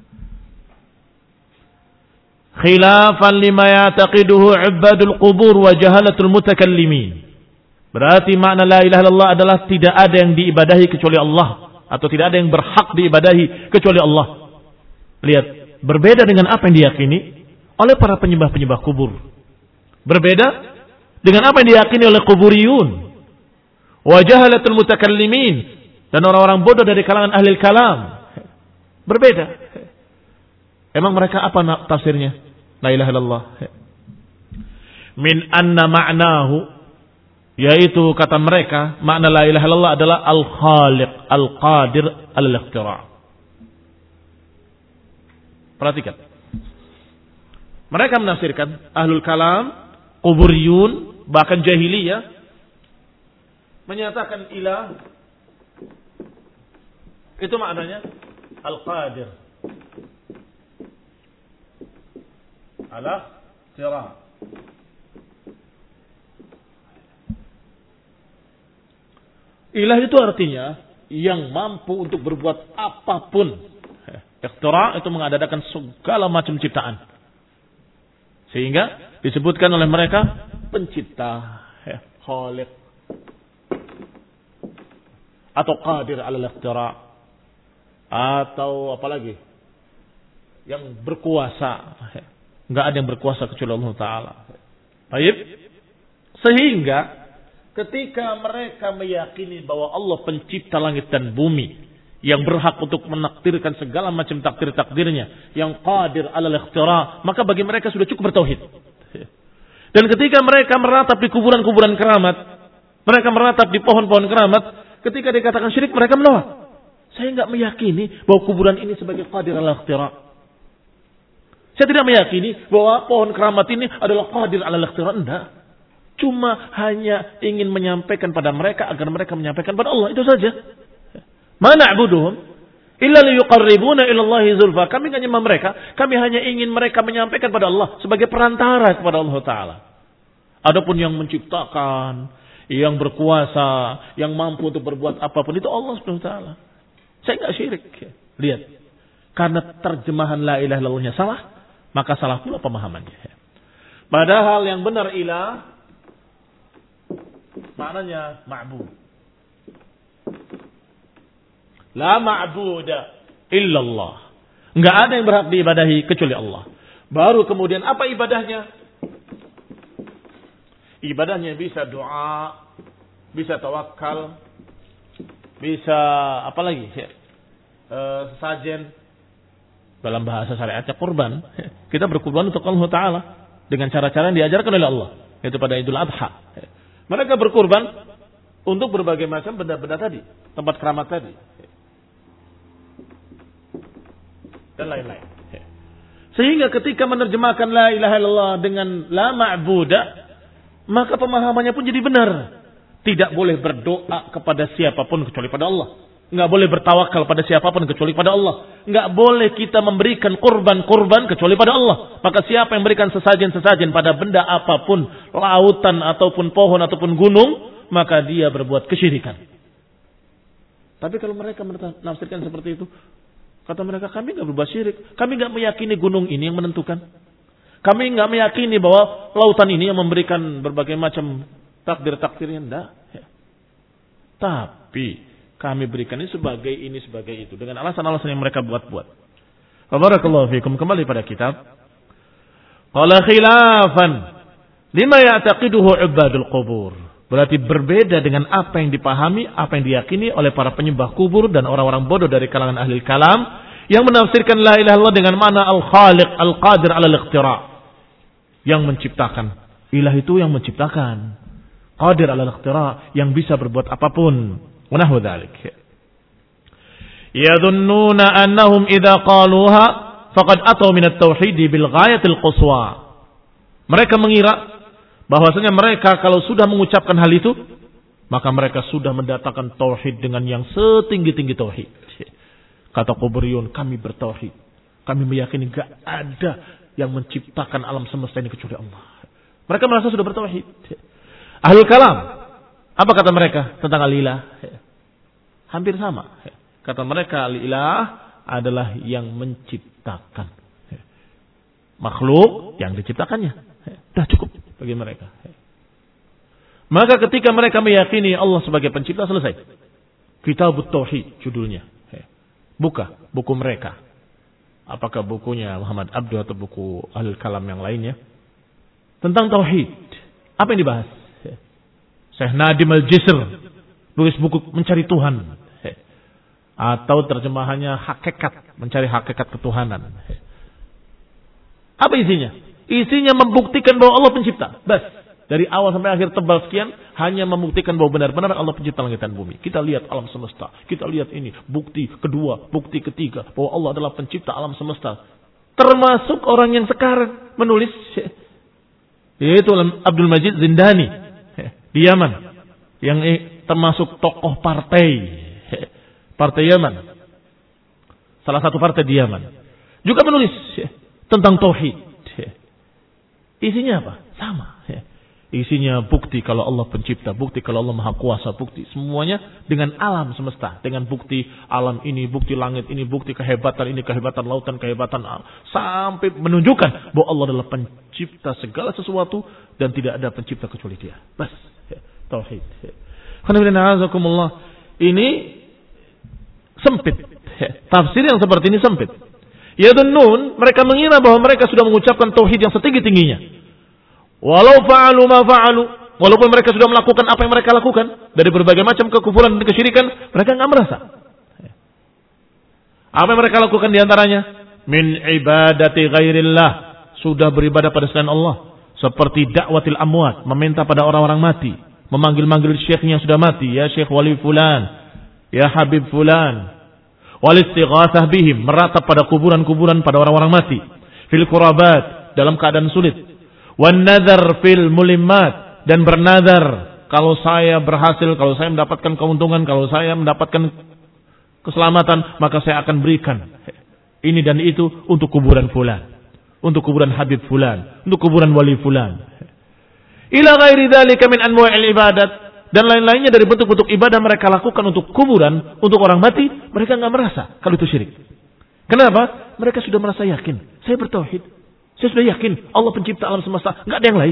Khilafan lima ya'taqiduhu 'ibadul qubur wa jahalatul mutakallimin. Berarti makna la ilaha illallah adalah tidak ada yang diibadahi kecuali Allah, atau tidak ada yang berhak diibadahi kecuali Allah. Lihat, berbeda dengan apa yang diyakini oleh para penyembah-penyembah kubur. Berbeda dengan apa yang diyakini oleh kuburiyun. Wa jahalatul mutakallimin, dan orang-orang bodoh dari kalangan ahli kalam. Berbeda. Emang mereka apa tafsirnya? La ilaha illallah. Min anna ma'nahu, yaitu kata mereka, makna la ilaha illallah adalah al-khaliq, al-qadir, al-ikhtira'. Perhatikan. Mereka menafsirkan ahlul kalam, kuburiyun, bahkan jahiliyah, menyatakan ilah itu maknanya al-qadir ala tira. Ilah itu artinya yang mampu untuk berbuat apapun. Ikhtira itu mengadakan segala macam ciptaan. Sehingga disebutkan oleh mereka pencipta, khaliq, atau qadir ala ikhtira, atau apalagi yang berkuasa. Enggak ada yang berkuasa kecuali Allah Ta'ala. Baik. Sehingga ketika mereka meyakini bahwa Allah pencipta langit dan bumi, yang berhak untuk menakdirkan segala macam takdir-takdirnya, yang qadir alal ikhtira, maka bagi mereka sudah cukup bertauhid. Dan ketika mereka meratap di kuburan-kuburan keramat, mereka meratap di pohon-pohon keramat, ketika dikatakan syirik mereka menolak. Saya enggak meyakini bahwa kuburan ini sebagai qadir alal ikhtira. Saya tidak meyakini bahwa pohon keramat ini adalah qadir alal ikhtira. Enggak. Cuma hanya ingin menyampaikan pada mereka agar mereka menyampaikan pada Allah. Itu saja. Ma na'buduhum illa liyuqarribuna ila Allahi zulfa. Kami hanya mereka, kami hanya ingin mereka menyampaikan pada Allah sebagai perantara kepada Allah Ta'ala. Adapun yang menciptakan, yang berkuasa, yang mampu untuk berbuat apapun, itu Allah Subhanahu wa taala. Saya enggak syirik. Lihat. Karena terjemahan la ilaha illallahnya salah, maka salah pula pemahamannya. Padahal yang benar ilah maknanya ma'bud. La ma'buda illallah. Enggak ada yang berhak diibadahi kecuali Allah. Baru kemudian apa ibadahnya? Ibadahnya bisa doa, bisa tawakal, bisa apa lagi? E, sesajen dalam bahasa syariatnya kurban. Kita berkurban untuk Allah Ta'ala dengan cara-cara yang diajarkan oleh Allah, yaitu pada Idul Adha. Mereka berkurban untuk berbagai macam benda-benda tadi, tempat keramat tadi, dan lain-lain. Sehingga ketika menerjemahkan la ilaha illallah dengan la ma'buda, maka pemahamannya pun jadi benar. Tidak boleh berdoa kepada siapapun kecuali pada Allah. Enggak boleh bertawakal pada siapapun kecuali pada Allah. Enggak boleh kita memberikan kurban-kurban kecuali pada Allah. Maka siapa yang memberikan sesajen-sesajen pada benda apapun, lautan ataupun pohon ataupun gunung, maka dia berbuat kesyirikan. Tapi kalau mereka menafsirkan seperti itu, kata mereka, kami enggak berbuat syirik. Kami enggak meyakini gunung ini yang menentukan. Kami enggak meyakini bahwa lautan ini yang memberikan berbagai macam takdir-takdirnya. Enggak. Tapi kami berikan ini sebagai ini, sebagai itu. Dengan alasan-alasan yang mereka buat-buat. Barakallahu fikum. Kembali pada kitab. Qala khilafan lima ya'taqiduhu ibadul qubur. Berarti berbeda dengan apa yang dipahami, apa yang diyakini oleh para penyembah kubur dan orang-orang bodoh dari kalangan ahli kalam yang menafsirkan la ilaha illallah dengan makna al-khaliq, al-qadir ala al-ikhtira. Yang menciptakan. Ilah itu yang menciptakan. Qadir ala al-ikhtira, yang bisa berbuat apapun. Wa nahwu dzalik. Yadhunnuna annahum idza qaluha faqad ataw min at-tauhid bil ghayatil quswa. Mereka mengira bahwasanya mereka kalau sudah mengucapkan hal itu, maka mereka sudah mendatangkan tauhid dengan yang setinggi-tinggi tauhid. Kata kuburiyun, kami bertauhid. Kami meyakini enggak ada yang menciptakan alam semesta ini kecuali Allah. Mereka merasa sudah bertauhid. Ahlul kalam, apa kata mereka tentang al-ilah? Hampir sama. Kata mereka al-ilah adalah yang menciptakan. Makhluk yang diciptakannya. Dah cukup bagi mereka. Maka ketika mereka meyakini Allah sebagai pencipta, selesai. Kitabut Tauhid judulnya. Buka buku mereka. Apakah bukunya Muhammad Abduh atau buku Ahlul Kalam yang lainnya. Tentang Tauhid. Apa yang dibahas? Syekh Nadim Al-Jisr tulis buku Mencari Tuhan. Atau terjemahannya Hakikat. Mencari hakikat ketuhanan. Apa isinya? Isinya membuktikan bahwa Allah pencipta. Bas. Dari awal sampai akhir tebal sekian. Hanya membuktikan bahwa benar-benar Allah pencipta langit dan bumi. Kita lihat alam semesta. Kita lihat ini. Bukti kedua. Bukti ketiga. Bahwa Allah adalah pencipta alam semesta. Termasuk orang yang sekarang menulis. Yaitu Abdul Majid Zindani. Di Yaman. Yang termasuk tokoh partai. Partai Yaman. Salah satu partai di Yaman. Juga menulis tentang tauhid. Isinya apa? Sama. Isinya bukti kalau Allah pencipta, bukti kalau Allah maha kuasa, bukti semuanya dengan alam semesta, dengan bukti alam ini, bukti langit ini, bukti kehebatan ini, kehebatan lautan, kehebatan alam, sampai menunjukkan bahwa Allah adalah pencipta segala sesuatu dan tidak ada pencipta kecuali Dia. Bas, tauhid. Ini sempit. Tafsir yang seperti ini sempit. Yadhunnun, mereka mengira bahwa mereka sudah mengucapkan tauhid yang setinggi-tingginya. Walau fa'alu ma fa'alu, walaupun mereka sudah melakukan apa yang mereka lakukan dari berbagai macam kekufuran dan kesyirikan, mereka enggak merasa. Apa yang mereka lakukan di antaranya? Min ibadati ghairillah, sudah beribadah pada selain Allah, seperti dakwatil amwat, meminta pada orang-orang mati, memanggil-manggil syekhnya yang sudah mati, ya Syekh Wali fulan, ya Habib fulan. Wal istighatsah bihim, meratap pada kuburan-kuburan pada orang-orang mati. Fil qurabat, dalam keadaan sulit. Wan nadhar fil mulimmat, dan bernadar, kalau saya berhasil, kalau saya mendapatkan keuntungan, kalau saya mendapatkan keselamatan, maka saya akan berikan ini dan itu untuk kuburan fulan, untuk kuburan Habib fulan, untuk kuburan wali fulan. Ila ghairi dzalika min anwa'il ibadat, dan lain-lainnya dari bentuk-bentuk ibadah mereka lakukan untuk kuburan, untuk orang mati, mereka enggak merasa kalau itu syirik. Kenapa? Mereka sudah merasa yakin, saya bertauhid, saya sudah yakin Allah pencipta alam semesta, enggak ada yang lain.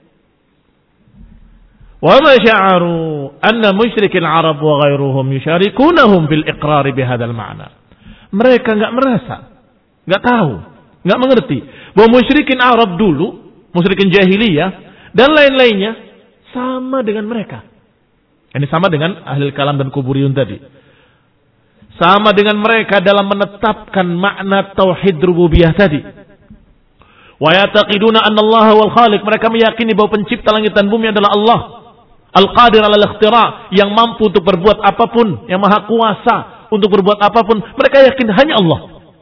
Wa ma sya'aru anna musyrikin Arab wa ghairuhum yusyarikunahum bil iqrar bihadzal ma'na. Mereka enggak merasa, enggak tahu, enggak mengerti bahwa musyrikin Arab dulu, musyrikin jahiliyah dan lain-lainnya sama dengan mereka. Ini sama dengan ahli kalam dan kuburiyun tadi. Sama dengan mereka dalam menetapkan makna tauhid rububiyah tadi. Wa yataqiduna anna Allah wal khaliq. Mereka meyakini bahwa pencipta langit dan bumi adalah Allah. Al-Qadir al-Ikhtira, yang mampu untuk berbuat apapun, yang maha kuasa untuk berbuat apapun. Mereka yakin hanya Allah.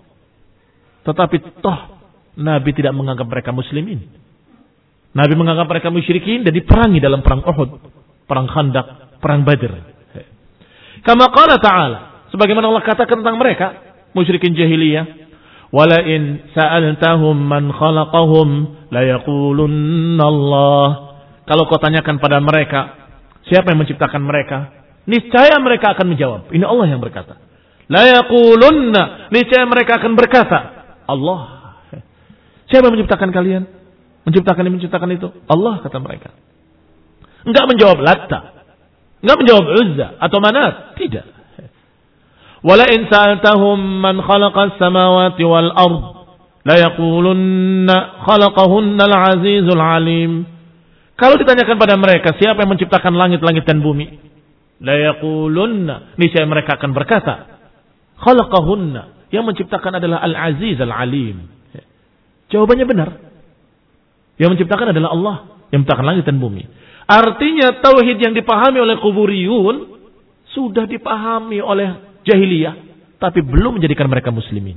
Tetapi toh Nabi tidak menganggap mereka muslimin. Nabi menganggap mereka musyrikin dan diperangi dalam perang Uhud, perang Khandaq, perang Badr. Kama qala ta'ala, sebagaimana Allah katakan tentang mereka, musyrikin jahiliyah, wala in sa'altahum man khalaqahum la yaqulunna Allah. Kalau kau tanyakan pada mereka, siapa yang menciptakan mereka? Niscaya mereka akan menjawab, ini Allah yang berkata. La yaqulunna, niscaya mereka akan berkata, Allah. Siapa yang menciptakan kalian? Menciptakan ini, menciptakan itu? Allah, kata mereka. Enggak menjawab Latta, enggak menjawab Uzza atau Manat, tidak. Wala in sa'altahum man khalaqas samawati wal ard la yaqulunna khalaqahunna al-azizul alim. Kalau ditanyakan pada mereka siapa yang menciptakan langit-langit dan bumi, la yaqulunna, niscaya mereka akan berkata, khalaqahunna, yang menciptakan adalah al-aziz al-alim. Jawabannya benar. Yang menciptakan adalah Allah, yang menciptakan langit dan bumi. Artinya tauhid yang dipahami oleh kuburiyun sudah dipahami oleh jahiliyah, tapi belum menjadikan mereka muslimin.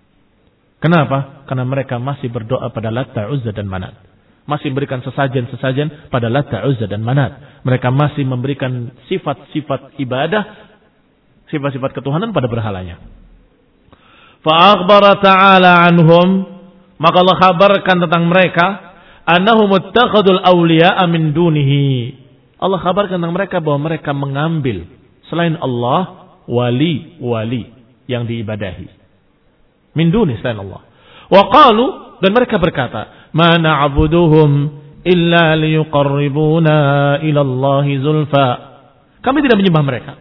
Kenapa? Karena mereka masih berdoa pada Latta, Uzza dan Manat. Masih memberikan sesajen-sesajen pada Latta, Uzza dan Manat. Mereka masih memberikan sifat-sifat ibadah, sifat-sifat ketuhanan pada berhalanya. Fa akhbara ta'ala anhum, maka Allah kabarkan tentang mereka, annahum ittakhadul awliya'a min dunihi. Allah kabarkan tentang mereka bahwa mereka mengambil selain Allah wali-wali yang diibadahi. Min duni, selain Allah. Wa qalu, dan mereka berkata, ma na'buduhum illa liyuqarribuna ila Allahi zulfa. Kami tidak menyembah mereka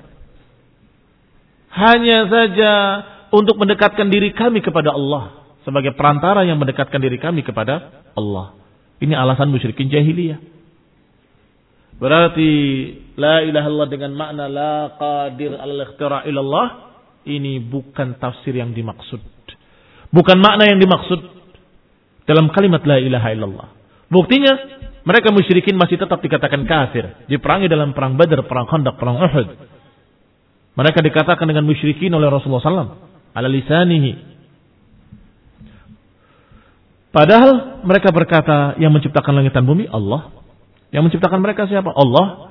hanya saja untuk mendekatkan diri kami kepada Allah, sebagai perantara yang mendekatkan diri kami kepada Allah. Ini alasan musyrikin jahiliyah. Berarti la ilaha illallah dengan makna la qadir al-ikhtira ilallah, ini bukan tafsir yang dimaksud. Bukan makna yang dimaksud dalam kalimat la ilaha illallah. Buktinya mereka musyrikin masih tetap dikatakan kafir, diperangi dalam perang Badr, perang Khandaq, perang Uhud. Mereka dikatakan dengan musyrikin oleh Rasulullah sallallahu alaihi wasallam ala lisanihi. Padahal mereka berkata yang menciptakan langit dan bumi Allah. Yang menciptakan mereka siapa? Allah.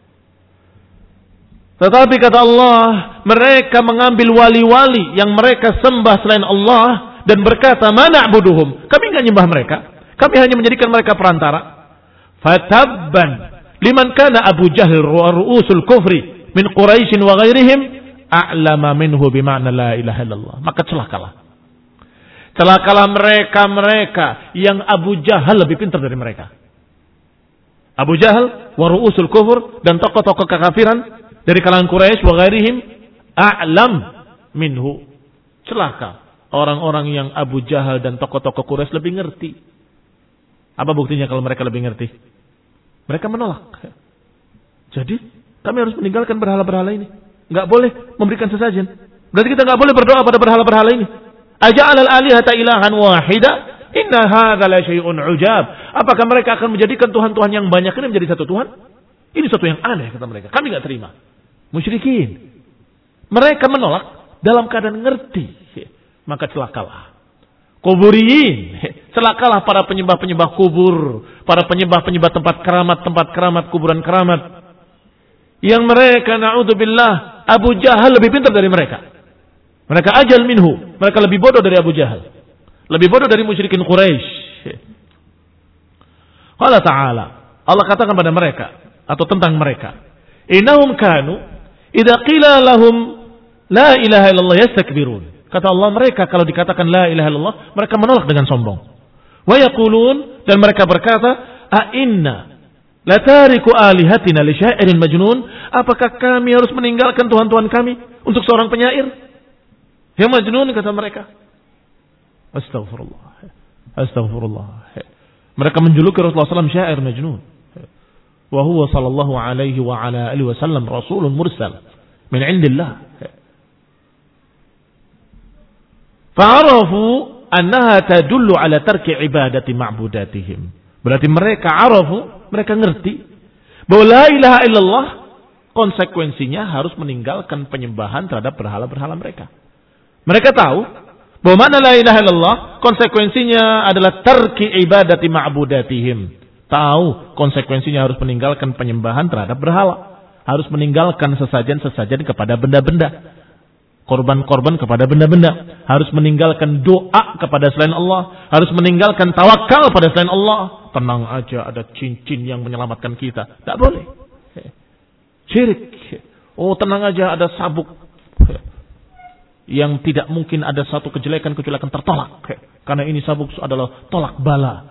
Tetapi kata Allah, mereka mengambil wali-wali yang mereka sembah selain Allah dan berkata, ma na'buduhum, kami enggak nyembah mereka, kami hanya menjadikan mereka perantara. Fatabban liman kana Abu Jahal wa ru'usul kufri min Quraisy wa ghairihim a'lama minhu bima'na la ilaha illallah. Maka celakalah. Celakalah mereka-mereka yang Abu Jahal lebih pintar dari mereka. Abu Jahal wa ru'usul kufur, dan tokoh-tokoh kekafiran dari kalangan Quraisy wa ghairihim a'lam minhu. Celaka orang-orang yang Abu Jahal dan tokoh-tokoh Quraisy lebih ngerti. Apa buktinya kalau mereka lebih ngerti? Mereka menolak. Jadi kami harus meninggalkan berhala-berhala ini. Enggak boleh memberikan sesajen. Berarti kita enggak boleh berdoa pada berhala-berhala ini. Aja'al al-alihata ilahan wahida, inna hadza la syai'un ujab. Apakah mereka akan menjadikan Tuhan-Tuhan yang banyak ini menjadi satu Tuhan? Ini sesuatu yang aneh, kata mereka. Kami enggak terima. Musyrikin. Mereka menolak dalam keadaan ngerti. Maka celakalah kuburiyin. Celakalah para penyembah-penyembah kubur, para penyembah-penyembah tempat keramat, tempat keramat, kuburan keramat. Yang mereka, na'udzubillah, Abu Jahal lebih pintar dari mereka. Mereka ajal minhu. Mereka lebih bodoh dari Abu Jahal. Lebih bodoh dari musyrikin Quraisy. Allah Ta'ala, Allah katakan pada mereka, atau tentang mereka, innahum kanu idza qila lahum la ilaha illallah yastakbirun. Kata Allah, mereka kalau dikatakan la ilaha illallah, mereka menolak dengan sombong. Wa yaqulun, dan mereka berkata, a inna la tariku alihatina li syairin majnun. Apakah kami harus meninggalkan Tuhan-Tuhan kami untuk seorang penyair yang majnun, kata mereka. Astagfirullah. Astagfirullah. Mereka menjuluki Rasulullah sallallahu alaihi wasallam syair majnun. wa huwa sallallahu alaihi wa ala alihi wasallam rasulun mursal min indillah. Fa'arafu annaha tadullu ala tarki ibadati ma'budatihim. Berarti mereka arafu, mereka ngerti bahwa la ilaha illallah konsekuensinya harus meninggalkan penyembahan terhadap berhala-berhala mereka. Mereka tahu bahwa mana la ilaha illallah konsekuensinya adalah tarki ibadati ma'budatihim. Tahu konsekuensinya harus meninggalkan penyembahan terhadap berhala. Harus meninggalkan sesajen-sesajen kepada benda-benda. Korban-korban kepada benda-benda. Harus meninggalkan doa kepada selain Allah. Harus meninggalkan tawakal pada selain Allah. Tenang aja, ada cincin yang menyelamatkan kita. Tak boleh. Syirik. Oh, tenang aja, ada sabuk yang tidak mungkin ada satu kejelekan kecuali akan tertolak. Karena ini sabuk adalah tolak bala.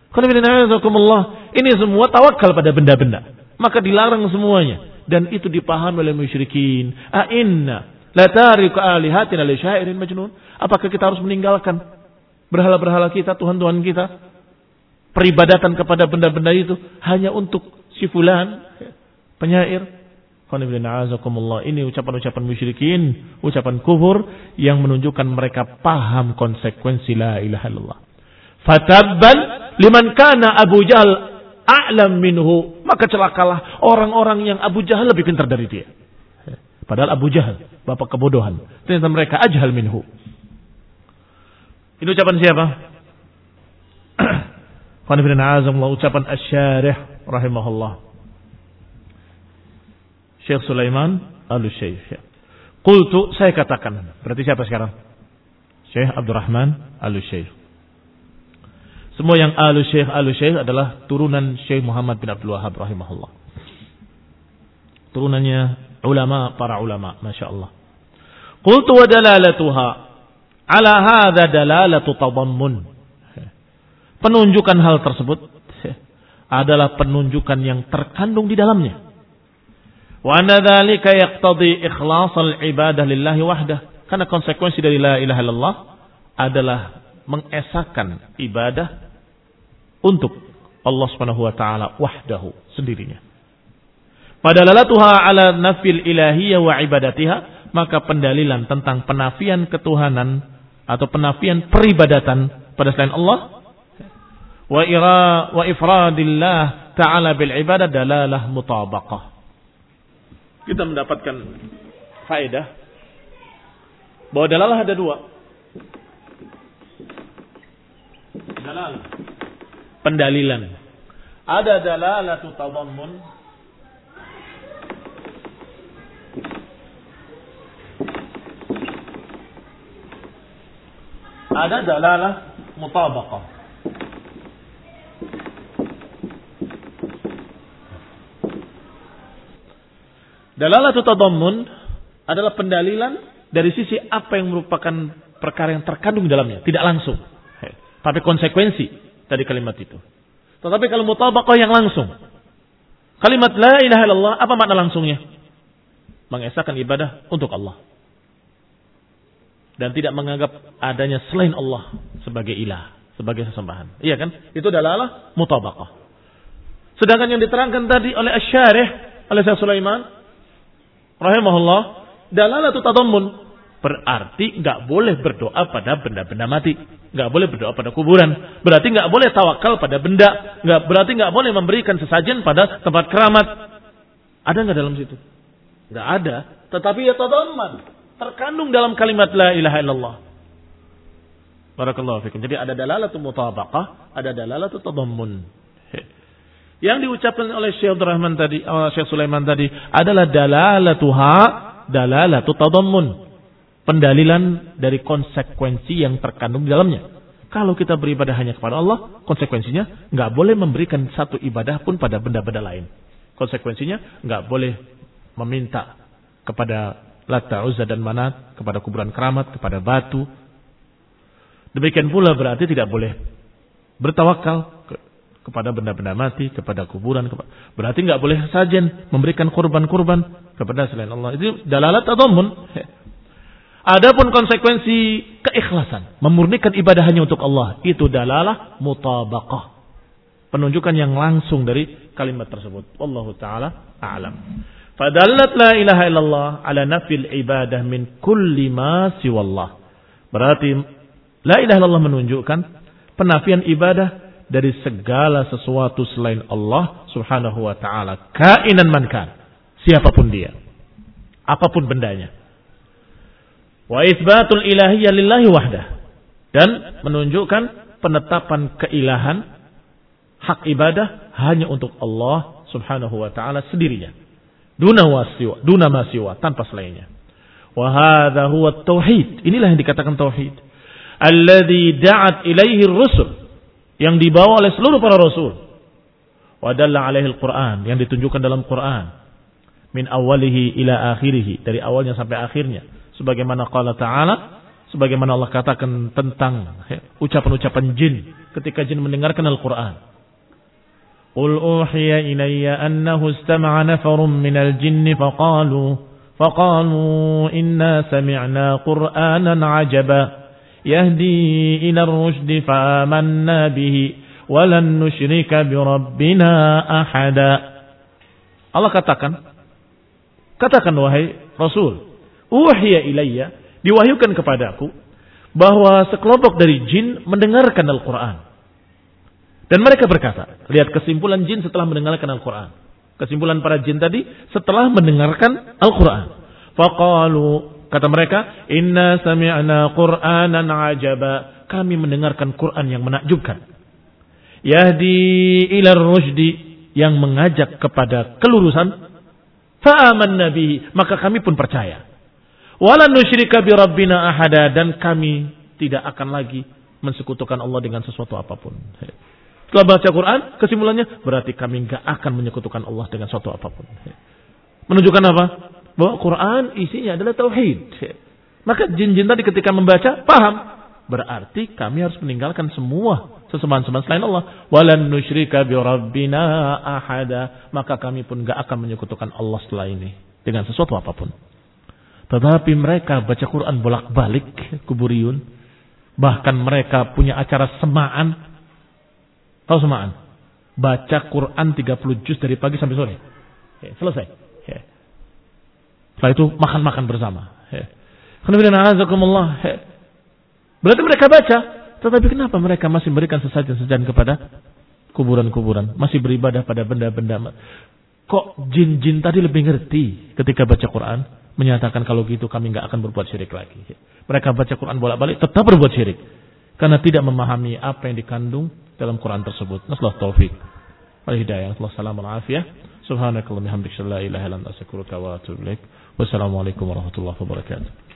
Ini semua tawakal pada benda-benda. Maka dilarang semuanya. Dan itu dipahami oleh musyrikin. A'inna la tariku alihatina li syairin majnun. Apakah kita harus meninggalkan berhala-berhala kita, Tuhan-Tuhan kita, peribadatan kepada benda-benda itu hanya untuk si fulan, penyair? Ini ucapan-ucapan musyrikin, ucapan kufur yang menunjukkan mereka paham konsekuensi la ilaha illallah. Fatabban liman kana Abu Jahal a'lam minhu. Maka celakalah orang-orang yang Abu Jahal lebih pintar dari dia. Padahal Abu Jahal, bapak kebodohan. Ternyata mereka ajhal minhu. Ini ucapan siapa? Ucapan Asy-Syarih rahimahullah, Syekh Sulaiman Al-Syekh. Qultu, saya katakan. Berarti siapa sekarang? Syekh Abdurrahman Al-Syekh. Semua yang Al-Syekh Al-Syekh adalah turunan Syekh Muhammad bin Abdul Wahhab rahimahullah. Turunannya ulama, para ulama, Masya Allah. Qultu wa dalalatuha ala hadha dalalatu tadammun. Penunjukan hal tersebut adalah penunjukan yang terkandung di dalamnya. Wa anna dzalika yaqtadi ikhlasal ibadah lillahi wahdah. Karena konsekuensi dari la ilaha illallah adalah mengesahkan ibadah untuk Allah Subhanahu wa taala wahdahu, sendirinya. Fadalalatuha ala nafil ilahiyah wa ibadatiha, maka pendalilan tentang penafian ketuhanan atau penafian peribadatan pada selain Allah wa ira wa ifradillah ta'ala bil ibadah dalalah mutabaqah. Kita mendapatkan faedah bahwa dalalah ada dua. Dalalah, pendalilan. Ada dalalatu tadammun, ada dalalah mutabaqah. Dalalatu tadammun adalah pendalilan dari sisi apa yang merupakan perkara yang terkandung di dalamnya, tidak langsung, tapi konsekuensi dari kalimat itu. Tetapi kalau mutabaqah yang langsung, kalimat la ilaha illallah, apa makna langsungnya? Mengesahkan ibadah untuk Allah dan tidak menganggap adanya selain Allah sebagai ilah, sebagai sesembahan. Iya kan? Itu dalalah mutabaqah. Sedangkan yang diterangkan tadi oleh Asy-Syarih, oleh Syekh Sulaiman rahimahullah, dalalatu tadammun, berarti enggak boleh berdoa pada benda-benda mati, enggak boleh berdoa pada kuburan, berarti enggak boleh tawakal pada benda, enggak berarti enggak boleh memberikan sesajen pada tempat keramat. Ada enggak dalam situ? Enggak ada, tetapi ya tadamman, terkandung dalam kalimat la ilaha illallah. Barakallahu fikum. Jadi ada dalalatu mutabaqah, ada dalalatu tadammun. Yang diucapkan oleh Syekh Abdurrahman tadi, oh, Syekh Sulaiman tadi adalah dalalatuha dalalatu tadammun, pendalilan dari konsekuensi yang terkandung di dalamnya. Kalau kita beribadah hanya kepada Allah, konsekuensinya nggak boleh memberikan satu ibadah pun pada benda-benda lain. Konsekuensinya nggak boleh meminta kepada Lata, Uzza dan Manat, kepada kuburan keramat, kepada batu. Demikian pula berarti tidak boleh bertawakal kepada benda-benda mati, kepada kuburan, berarti nggak boleh sajen memberikan kurban-kurban kepada selain Allah. Itu dalalat tadammun. Adapun konsekuensi keikhlasan, memurnikan ibadah hanya untuk Allah, itu dalalah mutabaqah. penunjukan yang langsung dari kalimat tersebut. Wallahu taala a'lam. Fadallat la ilaha illallah ala nafil ibadah min kulli ma siwallah. Berarti la ilaha illallah menunjukkan penafian ibadah dari segala sesuatu selain Allah Subhanahu wa taala, kainan man kan, siapapun dia, apapun bendanya. Wa itsbatul ilahiyyah lillahi wahdah, dan menunjukkan penetapan keilahan hak ibadah hanya untuk Allah Subhanahu wa taala sendirinya. Duna wasiwa, duna masiwa, tanpa selainnya. Wa hadza huwa tauhid. Inilah yang dikatakan tauhid. Alladzi da'at ilaihi ar-rusul, yang dibawa oleh seluruh para rasul. Wa dalla alaihi al-Qur'an, yang ditunjukkan dalam Quran. Min awalihi ila akhirih, dari awalnya sampai akhirnya. Sebagaimana qala ta'ala, sebagaimana Allah katakan tentang ucapan-ucapan jin ketika jin mendengarkan Al-Quran. Qul uhiya ilayya annahu istama'a nafarun minal jinni faqalu faqalu inna sami'na qur'anan 'ajaba yahdi ila ar-rushdi faamanna bihi wa lan nusyrika bi rabbina ahada. Allah katakan, katakan wahai Rasul, uhiya ilayya, diwahyukan kepadaku bahwa sekelompok dari jin mendengarkan Al-Quran. Dan mereka berkata, lihat kesimpulan jin setelah mendengarkan Al-Quran. Kesimpulan para jin tadi setelah mendengarkan Al-Quran. Faqalu, kata mereka, inna sami'na qur'anan ajaba, kami mendengarkan Quran yang menakjubkan. Yahdi ilar rushdi, yang mengajak kepada kelurusan. Fa'amanna bihi, maka kami pun percaya. Walan nusyrika bi rabbina ahada, dan kami tidak akan lagi mensekutukan Allah dengan sesuatu apapun. Setelah baca Quran, kesimpulannya berarti kami enggak akan menyekutukan Allah dengan sesuatu apapun. Menunjukkan apa? Bahwa Quran isinya adalah tauhid. Maka jin-jin tadi ketika membaca paham, berarti kami harus meninggalkan semua sesembahan-sembahan selain Allah. Walan nusyrika bi rabbina ahada, maka kami pun enggak akan menyekutukan Allah setelah ini dengan sesuatu apapun. Tetapi mereka baca Quran bolak-balik, kuburiyun. Bahkan mereka punya acara semaan. Tahu semaan? Baca Quran tiga puluh juz dari pagi sampai sore. Ya, selesai. Ya. Setelah itu makan-makan bersama. Ya. Berarti mereka baca. Tetapi kenapa mereka masih memberikan sesajen-sesajen kepada kuburan-kuburan? Masih beribadah pada benda-benda. Kok jin-jin tadi lebih ngerti ketika baca Quran? Menyatakan kalau gitu kami nggak akan berbuat syirik lagi. Mereka baca Quran bolak-balik tetap berbuat syirik karena tidak memahami apa yang dikandung dalam Quran tersebut. Nasallahu taufik wal hidayah. Wassalamu alaihi subhanakallahumma hamdika la ilaha illa anta astaghfiruka wa atubu ilaik. Wassalamualaikum warahmatullahi wabarakatuh.